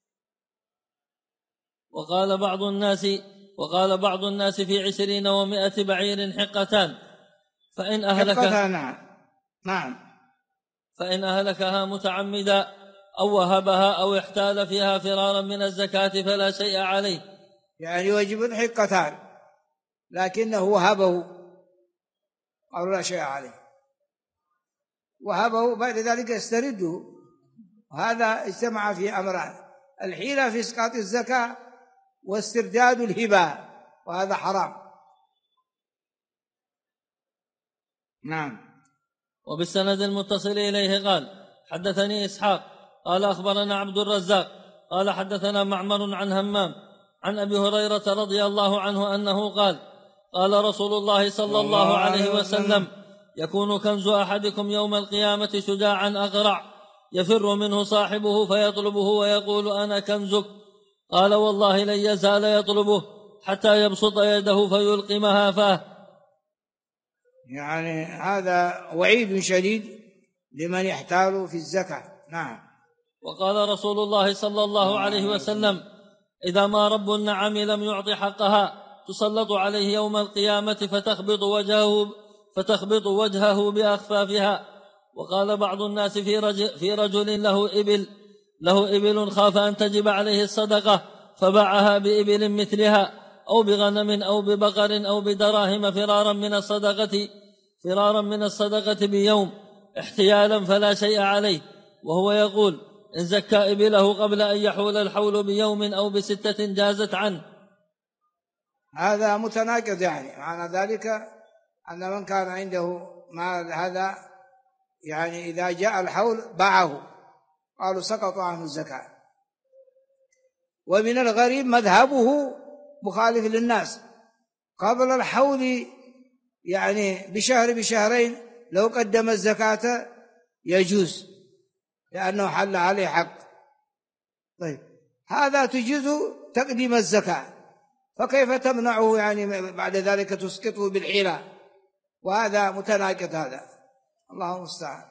وقال بعض الناس في 20 و100 بعير حقتان، فإن أهلكها نعم فإن أهلكها متعمدا أو وهبها أو احتال فيها فرارا من الزكاة فلا شيء عليه. يعني يوجب حقتان لكنه وهبه أو لا شيء عليه، وهبه بعد ذلك يسترده. وهذا اجتمع في أمران: الحيلة في إسقاط الزكاة واسترداد الهبة، وهذا حرام. نعم. وبالسند المتصل إليه قال حدثني إسحاق قال أخبرنا عبد الرزاق قال حدثنا معمر عن همام عن أبي هريرة رضي الله عنه أنه قال قال رسول الله صلى الله عليه وسلم: يكون كنز أحدكم يوم القيامة شجاعا أقرع يفر منه صاحبه فيطلبه ويقول: أنا كنزك. قال: والله لن يزال يطلبه حتى يبسط يده فيلقمها فاه. يعني هذا وعيد شديد لمن يحتال في الزكاة. نعم. وقال رسول الله صلى الله عليه وسلم: إذا ما رب النعم لم يعط حقها تسلط عليه يوم القيامة فتخبط وجهه بأخفافها. وقال بعض الناس في رجل له إبل خاف أن تجب عليه الصدقة فباعها بإبل مثلها أو بغنم أو ببقر أو بدراهم فرارا من الصدقة بيوم احتيالا فلا شيء عليه، وهو يقول: إن زكى إبله قبل أن يحول الحول بيوم أو ب6 جازت عنه. هذا متناقض، يعني معنى ذلك أن من كان عنده مال هذا يعني إذا جاء الحول باعه، قالوا سقطوا عنه الزكاة. ومن الغريب مذهبه مخالف للناس، قبل الحول يعني بشهر بشهرين لو قدم الزكاة يجوز لأنه حل عليه حق. طيب هذا تجوز تقديم الزكاة، فكيف تمنعه يعني بعد ذلك تسقطه بالحيلة؟ وهذا متناقض، هذا الله المستعان.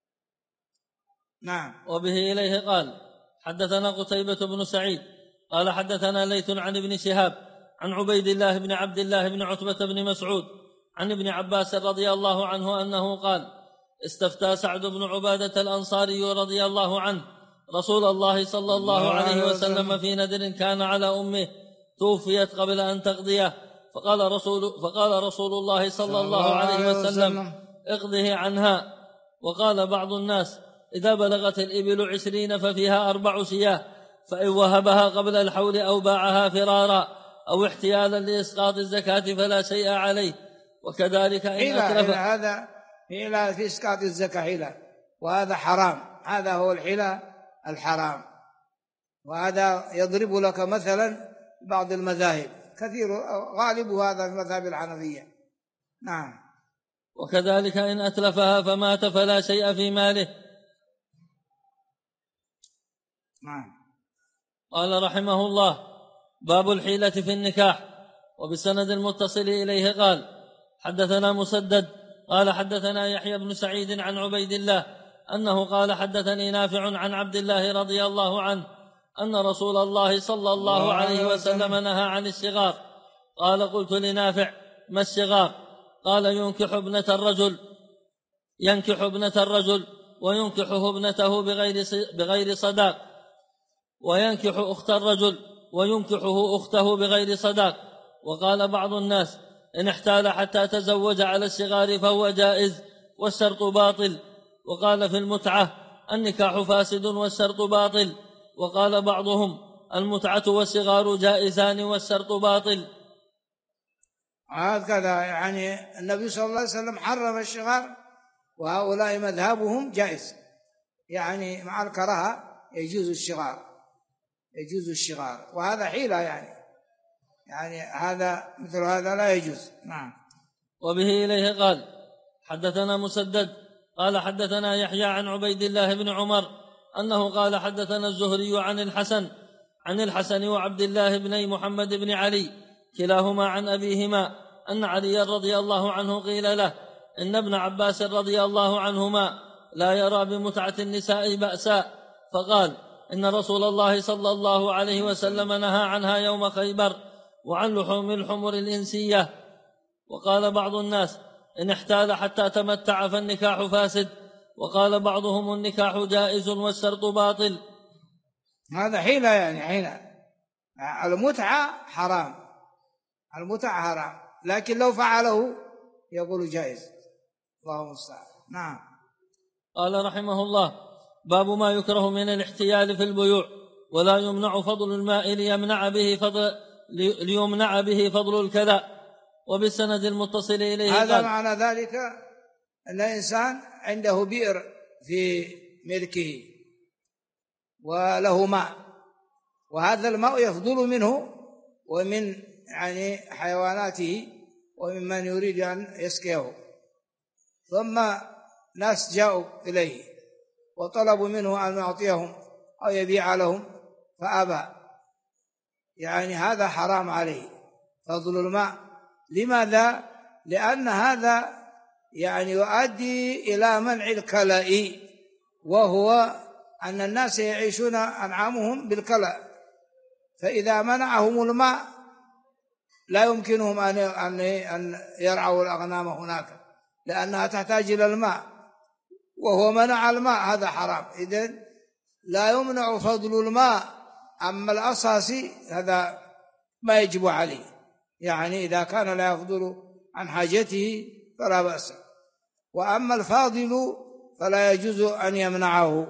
نعم. وبه إليه قال حدثنا قتيبة بن سعيد قال حدثنا ليث عن ابن شهاب عن عبيد الله بن عبد الله بن عتبة بن مسعود عن ابن عباس رضي الله عنه أنه قال: استفتى سعد بن عبادة الأنصاري رضي الله عنه رسول الله صلى الله عليه وسلم في نذر كان على أمه توفيت قبل أن تقضيه، فقال رسول الله صلى الله عليه وسلم: اقضه عنها. وقال بعض الناس: إذا بلغت الإبل 20 ففيها 4 شياه، فإن وهبها قبل الحول أو باعها فرارا أو احتيالا لإسقاط الزكاة فلا شيء عليه. وكذلك إن أتلف هذا حيلة في إسقاط الزكاة حيلة، وهذا حرام. هذا هو الحيلة الحرام، وهذا يضرب لك مثلا بعض المذاهب كثير، غالب هذا في مذهب الحنفية. نعم. وكذلك إن أتلفها فمات فلا شيء في ماله. نعم. قال رحمه الله: باب الحيلة في النكاح. وبسند المتصل إليه قال حدثنا مسدد قال حدثنا يحيى بن سعيد عن عبيد الله أنه قال حدثني نافع عن عبد الله رضي الله عنه أن رسول الله صلى الله عليه وسلم نهى عن الصغار. قال: قلت لنافع: ما الصغار؟ قال: ينكح ابنة الرجل وينكحه ابنته بغير صداق، وينكح أخت الرجل وينكحه أخته بغير صداق. وقال بعض الناس: إن احتال حتى تزوج على الصغار فهو جائز والشرط باطل. وقال في المتعة: النكاح فاسد والشرط باطل. وقال بعضهم: المتعة والصغار جائزان والشرط باطل. هكذا يعني النبي صلى الله عليه وسلم حرم الصغار، وهؤلاء مذهبهم جائز، يعني مع الكراهة يجوز الصغار، وهذا حيلة يعني هذا مثل هذا لا يجوز. نعم. وبه إليه قال حدثنا مسدد قال حدثنا يحيى عن عبيد الله بن عمر أنه قال حدثنا الزهري عن الحسن وعبد الله بن محمد بن علي كلاهما عن أبيهما أن علي رضي الله عنه قيل له إن ابن عباس رضي الله عنهما لا يرى بمتعة النساء بأسا، فقال إن رسول الله صلى الله عليه وسلم نهى عنها يوم خيبر وعن لحوم الحمر الإنسية. وقال بعض الناس إن احتال حتى تمتع فالنكاح فاسد، وقال بعضهم النكاح جائز والسرط باطل. هذا حيلة، يعني حيلة. المتعة حرام، المتعة حرام، لكن لو فعله يقول جائز. الله المستعان. نعم. قال رحمه الله: باب ما يكره من الاحتيال في البيوع، ولا يمنع فضل الماء ليمنع به فضل الكلى. وبالسند المتصل إليه هذا معنى ذلك أن الإنسان عنده بئر في ملكه وله ماء، وهذا الماء يفضل منه ومن يعني حيواناته وممن يريد أن يسقيه، ثم ناس جاءوا إليه وطلبوا منه أن يعطيهم أو يبيع لهم فأبى، يعني هذا حرام عليه فضل الماء. لماذا؟ لأن هذا يعني يؤدي إلى منع الكلأ، وهو أن الناس يعيشون أنعامهم بالكلأ، فإذا منعهم الماء لا يمكنهم أن يرعوا الأغنام هناك لأنها تحتاج إلى الماء، وهو منع الماء، هذا حرام. إذن لا يمنع فضل الماء، أما الأساسي هذا ما يجب عليه، يعني إذا كان لا يفضل عن حاجته فلا بأس، وأما الفاضل فلا يجوز أن يمنعه.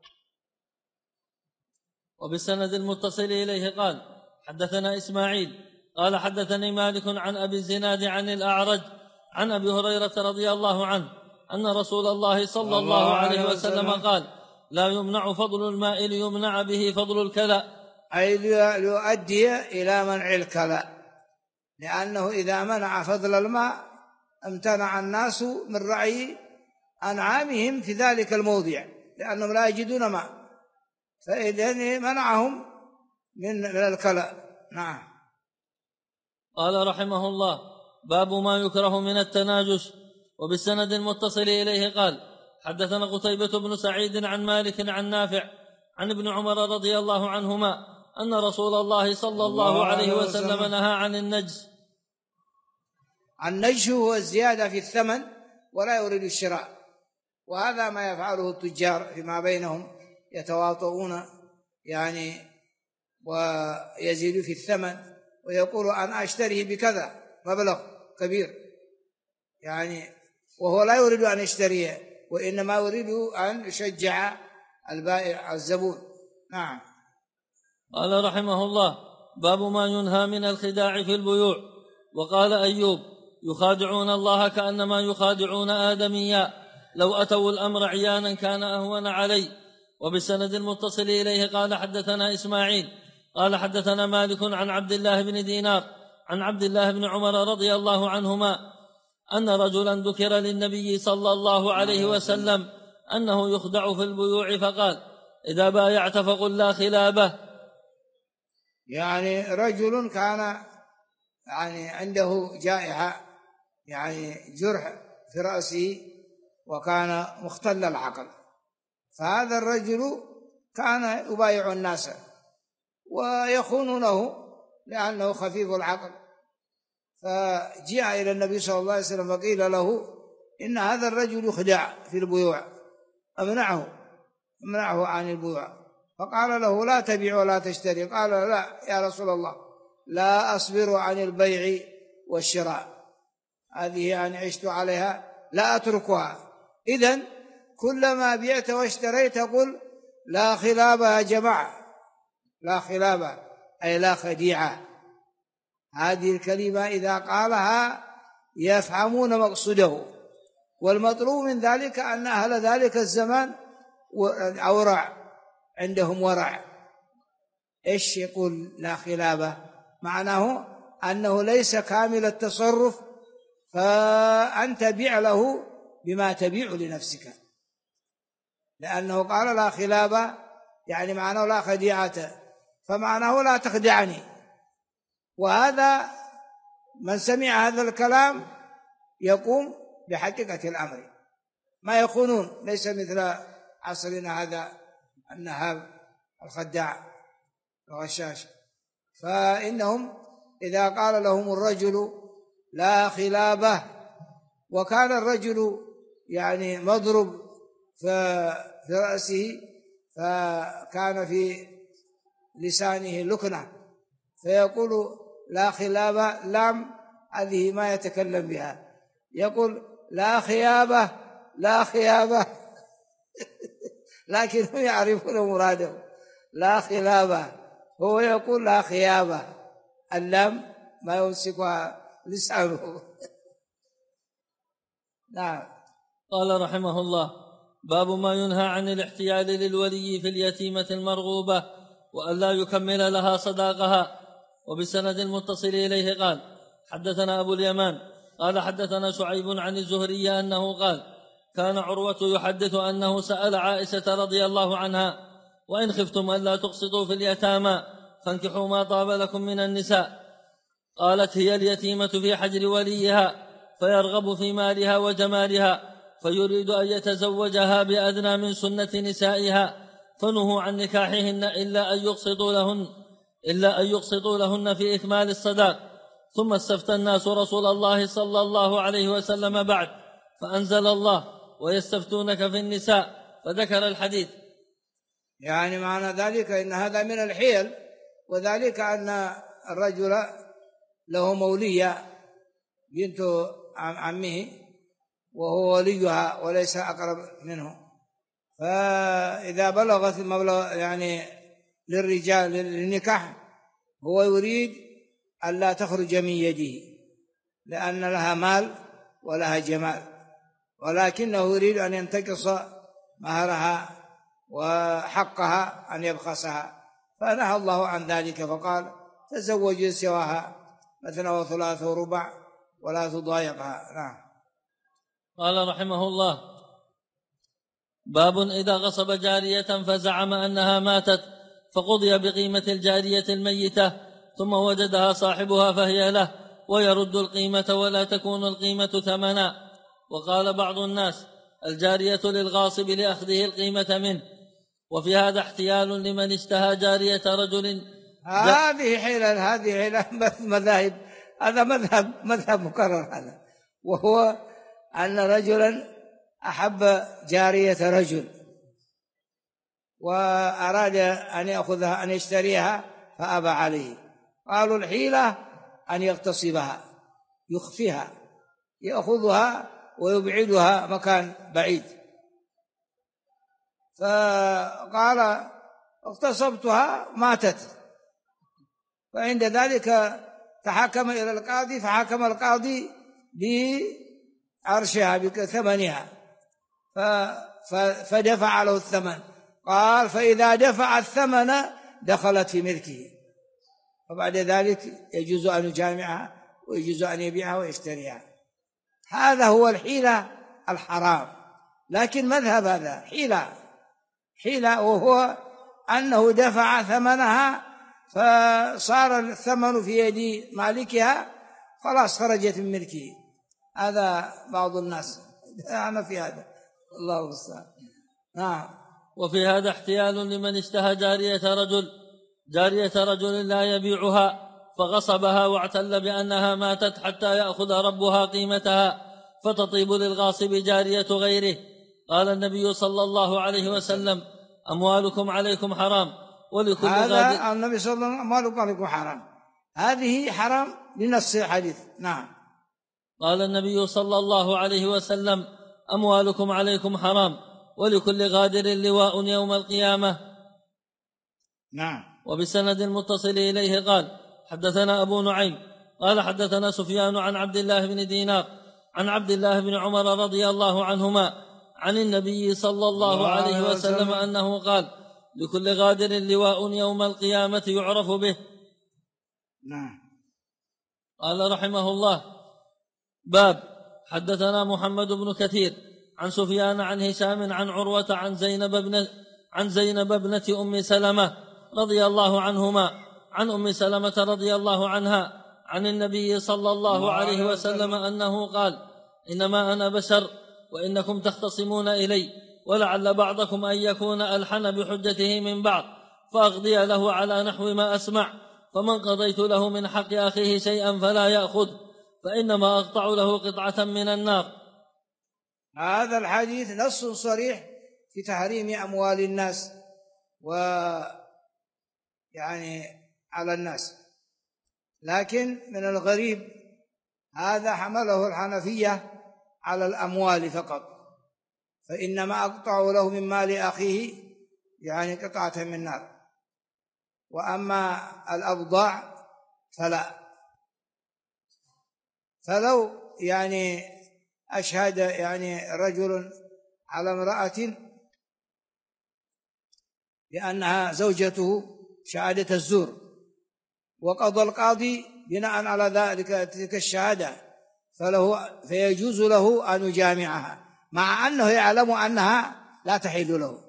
وبالسند المتصل إليه قال حدثنا إسماعيل قال حدثني مالك عن أبي الزناد عن الأعرج عن أبي هريرة رضي الله عنه أن رسول الله صلى الله عليه وسلم قال: لا يمنع فضل الماء ليمنع به فضل الكلى، أي ليؤدي إلى منع الكلى، لأنه إذا منع فضل الماء امتنع الناس من رعي أنعامهم في ذلك الموضع لأنهم لا يجدون ماء، فإذن منعهم من الكلى. نعم. قال رحمه الله: باب ما يكره من التناجش. وبالسند المتصل إليه قال حدثنا قتيبة بن سعيد عن مالك عن نافع عن ابن عمر رضي الله عنهما أن رسول الله صلى الله عليه وسلم نهى عن النجس. النجش هو الزيادة في الثمن ولا يريد الشراء، وهذا ما يفعله التجار فيما بينهم، يتواطؤون يعني ويزيد في الثمن ويقول أنا أشتريه بكذا مبلغ كبير، يعني وهو لا يريد أن يشتريه، وإنما يريد أن يشجع البائع الزبون. نعم. قال رحمه الله: باب ما ينهى من الخداع في البيوع. وقال أيوب: يخادعون الله كأنما يخادعون آدميا، لو أتوا الأمر عيانا كان أهون علي. وبالسند المتصل إليه قال حدثنا إسماعيل قال حدثنا مالك عن عبد الله بن دينار عن عبد الله بن عمر رضي الله عنهما أن رجلا ذكر للنبي صلى الله عليه وسلم أنه يخدع في البيوع، فقال: إذا بايعت فقل لا خلابه. يعني رجل كان يعني عنده جائحة، يعني جرح في رأسه، وكان مختل العقل، فهذا الرجل كان يبايع الناس ويخونونه لأنه خفيف العقل، فجاء إلى النبي صلى الله عليه وسلم فقيل له إن هذا الرجل يخدع في البيوع، امنعه عن البيوع. فقال له: لا تبيع ولا تشتري. قال: لا يا رسول الله، لا أصبر عن البيع والشراء، هذه يعني عشت عليها لا أتركها. إذن كلما بيعت واشتريت قل لا خلابة يا جماعة، لا خلابة أي لا خديعة. هذه الكلمة إذا قالها يفهمون مقصوده، والمطلوب من ذلك أن أهل ذلك الزمان أورع، عندهم ورع. إيش يقول لا خلابة؟ معناه أنه ليس كامل التصرف، فأنت بيع له بما تبيع لنفسك، لأنه قال لا خلابة، يعني معناه لا خديعة، فمعناه لا تخدعني. وهذا من سمع هذا الكلام يقوم بحقيقة الأمر، ما يخونون، ليس مثل عصرنا هذا النهاب الخداع الغشاش. فإنهم إذا قال لهم الرجل لا خلابة، وكان الرجل يعني مضرب في رأسه، فكان في لسانه لكنة، فيقول لا خلابة، لام هذه ما يتكلم بها، يقول لا خيابة لا خيابة لكنهم يعرفون مراده، لا خلابة، هو يقول لا خيابة، اللام ما يمسكها لسانه. نعم. قال رحمه الله: باب ما ينهى عن الاحتيال للولي في اليتيمة المرغوبة وألا يكمل لها صداقها. وبسند المتصل إليه قال: حدثنا أبو اليمان قال حدثنا شعيب عن الزهري أنه قال: كان عروة يحدث أنه سأل عائشة رضي الله عنها: وإن خفتم ألا تقسطوا في اليتامى فانكحوا ما طاب لكم من النساء. قالت: هي اليتيمة في حجر وليها، فيرغب في مالها وجمالها، فيريد أن يتزوجها بأدنى من سنة نسائها، فنهوا عن نكاحهن إلا أن يقسطوا لهن في إكمال الصداق. ثم استفتى الناس رسول الله صلى الله عليه وسلم بعد، فأنزل الله: ويستفتونك في النساء، فذكر الحديث. يعني معنى ذلك إن هذا من الحيل، وذلك أن الرجل له مولية بنت عمه وهو وليها وليس أقرب منه، فإذا بلغت المبلغ يعني للرجال للنكاح هو يريد ألا تخرج من يده، لأن لها مال ولها جمال، ولكنه يريد أن ينتقص مهرها وحقها أن يبخسها، فنهى الله عن ذلك، فقال: تزوجوا سواها مثنى وثلاث ورباع ولا تضايقها. نعم. قال رحمه الله: باب إذا غصب جارية فزعم أنها ماتت فقضي بقيمة الجارية الميتة ثم وجدها صاحبها فهي له، ويرد القيمة ولا تكون القيمة ثمنا. وقال بعض الناس: الجارية للغاصب لأخذه القيمة منه. وفي هذا احتيال لمن اشتهى جارية رجل. هذه حيلة مذاهب، هذا مذهب مكرر هذا، وهو أن رجلا أحب جارية رجل وأراد أن يأخذها أن يشتريها فأبى عليه، قالوا الحيلة أن يغتصبها، يخفيها، يأخذها ويبعدها مكان بعيد، فقال: اغتصبتها ماتت. فعند ذلك تحاكم إلى القاضي، فحكم القاضي بعرشها بثمنها، فدفع له الثمن. قال: فإذا دفع الثمن دخلت في ملكه، وبعد ذلك يجوز أن يجامعها ويجوز أن يبيعها ويشتريها. هذا هو الحيلة الحرام، لكن مذهب هذا حيلة، وهو أنه دفع ثمنها فصار الثمن في يد مالكها، خلاص خرجت من ملكه. هذا بعض الناس أنا في هذا، الله المستعان. نعم. وفي هذا احتيال لمن اشتهى جارية رجل لا يبيعها فغصبها واعتل بأنها ماتت حتى يأخذ ربها قيمتها، فتطيب للغاصب جارية غيره. قال النبي صلى الله عليه وسلم: أموالكم عليكم حرام، ولكل هذا النبي صلى الله عليه وسلم: أموالكم عليكم حرام، هذه حرام لنص الحديث. نعم. قال النبي صلى الله عليه وسلم: أموالكم عليكم حرام، ولكل غادر لواء يوم القيامة. نعم. وبسند متصل إليه قال: حدثنا أبو نعيم قال حدثنا سفيان عن عبد الله بن دينار عن عبد الله بن عمر رضي الله عنهما عن النبي صلى الله عليه وسلم أنه قال: لكل غادر لواء يوم القيامة يعرف به. نعم. قال رحمه الله: باب حدثنا محمد بن كثير عن سفيان عن هشام عن عروة عن زينب ابنة أم سلمة رضي الله عنهما عن أم سلمة رضي الله عنها عن النبي صلى الله عليه وسلم أنه قال: إنما أنا بشر وإنكم تختصمون إلي، ولعل بعضكم أن يكون ألحن بحجته من بعض، فأقضي له على نحو ما أسمع، فمن قضيت له من حق أخيه شيئا فلا يأخذ، فإنما أقطع له قطعة من النار. هذا الحديث نص صريح في تحريم أموال الناس على الناس، لكن من الغريب هذا حمله الحنفية على الأموال فقط، فإنما أقطع له من مال أخيه قطعة من نار، وأما الأبضاع فلا. فلو أشهد رجل على امرأة بأنها زوجته شهادة الزور، وقضى القاضي بناء على ذلك تلك الشهادة، فيجوز له أن يجامعها مع أنه يعلم أنها لا تحل له،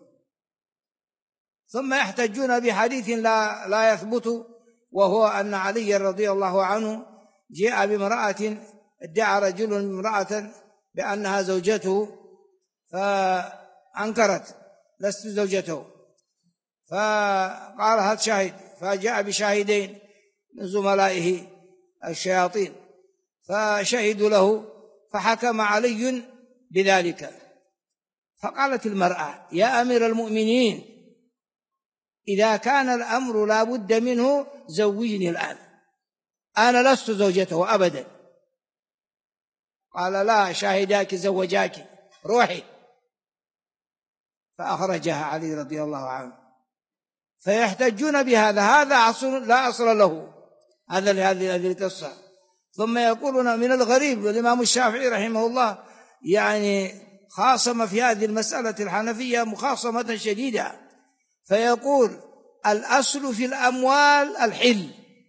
ثم يحتجون بحديث لا يثبت، وهو أن علي رضي الله عنه جاء بامرأة، ادعى رجل امرأة بأنها زوجته فأنكرت: لست زوجته. فقال: هات شاهد، فجاء بشاهدين من زملائه الشياطين فشهدوا له، فحكم علي بذلك. فقالت المرأة: يا أمير المؤمنين، إذا كان الأمر لا بد منه زوجني الآن، أنا لست زوجته أبدا. قال: لا، شاهداك زوجاك، روحي. فأخرجها علي رضي الله عنه. فيحتجون بهذا، هذا أصل لا أصل له، هذه القصة. ثم يقولون من الغريب، والإمام الشافعي رحمه الله خاصم في هذه المسألة الحنفية مخاصمة شديدة، فيقول: الأصل في الأموال الحل،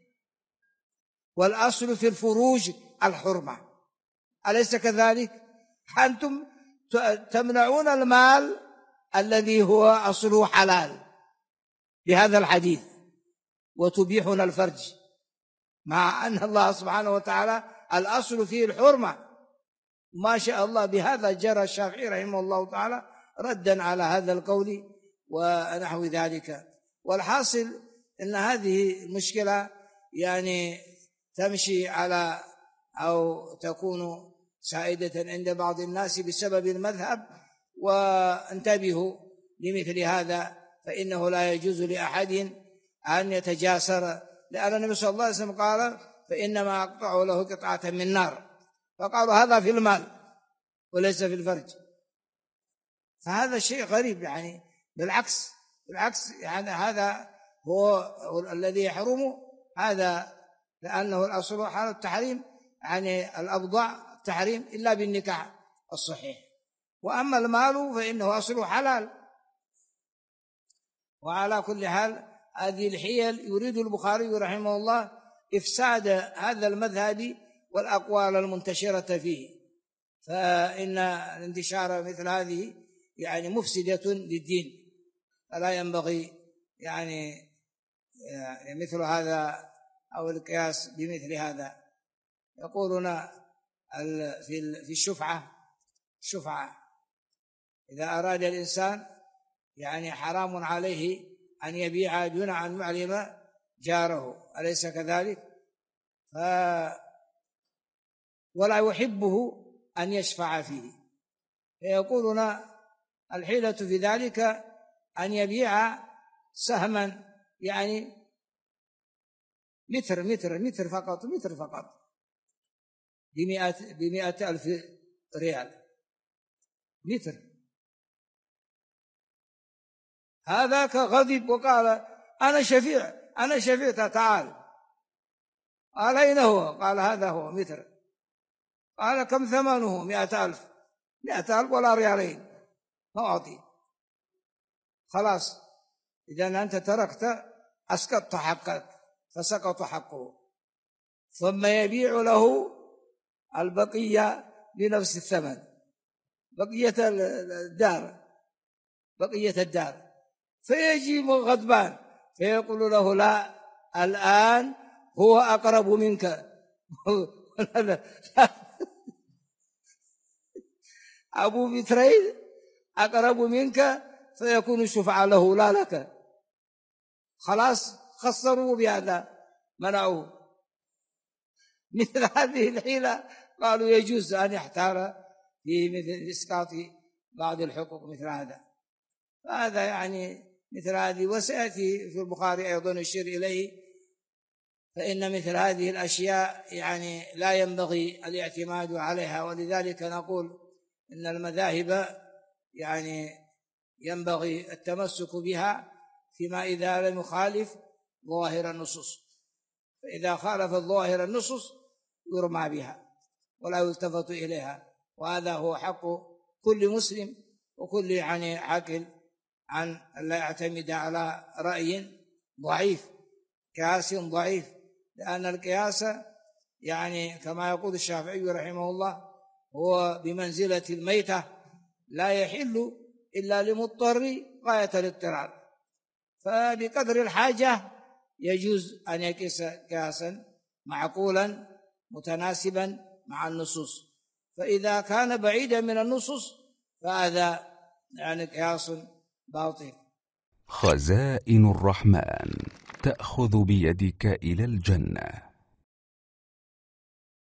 والأصل في الفروج الحرمة، أليس كذلك؟ أنتم تمنعون المال الذي هو أصله حلال بهذا الحديث، وتبيحون الفرج، مع أن الله سبحانه وتعالى الأصل فيه الحرمة. ما شاء الله بهذا جرى الشافعي رحمه الله تعالى ردا على هذا القول ونحو ذلك. والحاصل أن هذه المشكلة تمشي على أو تكون سائدة عند بعض الناس بسبب المذهب، وانتبهوا لمثل هذا، فإنه لا يجوز لأحد أن يتجاسر، لأن النبي صلى الله عليه وسلم قال: فإنما أقطع له قطعة من نار، فقالوا هذا في المال وليس في الفرج. فهذا شيء غريب، بالعكس هذا هو الذي يحرم هذا، لأنه الأصل حال التحريم الأبضاع التحريم إلا بالنكاح الصحيح، وأما المال فإنه أصله حلال. وعلى كل حال هذه الحيل يريد البخاري رحمه الله إفساد هذا المذهب والأقوال المنتشرة فيه، فإن انتشار مثل هذه مفسدة للدين، فلا ينبغي مثل هذا أو القياس بمثل هذا. يقولون في الشفعة إذا أراد الإنسان حرام عليه أن يبيع دون أن يعلم جاره، أليس كذلك؟ ولا يحبه أن يشفع فيه، فيقولون الحيلة في ذلك أن يبيع سهما متر فقط ب100,000 ريال متر. هذاك غضب وقال: أنا شفيع تعال. قال: أين هو؟ قال: هذا هو متر. قال: كم ثمنه؟ 100,000. 100,000 ولا ريالين ما أعطي. خلاص، إذا أنت تركت أسقطت حقك، فسقط حقه، ثم يبيع له البقية بنفس الثمن. بقية الدار فيجي غضبان فيقول له لا الآن هو أقرب منك أبو بتريد أقرب منك فيكون الشفعة له لا لك. خلاص خسروا بهذا، منعوه. مثل هذه الحيلة قالوا يجوز أن يحتار في مثل إسقاط بعض الحقوق مثل هذا. فهذا يعني مثل هذه، وسيأتي في البخاري أيضا يشير إليه. فإن مثل هذه الأشياء يعني لا ينبغي الاعتماد عليها، ولذلك نقول إن المذاهب يعني ينبغي التمسك بها فيما إذا لم يخالف ظواهر النصوص، فإذا خالف ظواهر النصوص يرمى بها ولا يلتفت إليها. وهذا هو حق كل مسلم وكل يعني عاقل عن لا يعتمد على رأي ضعيف، قياس ضعيف، لأن القياس يعني كما يقول الشافعي رحمه الله هو بمنزلة الميتة لا يحل إلا لمضطر غاية الاضطرار، فبقدر الحاجة يجوز أن يقيس قياسا معقولا متناسبا مع النصوص. فإذا كان بعيدا من النصوص فهذا يعني قياس باطل. خزائن الرحمن تأخذ بيدك إلى الجنة.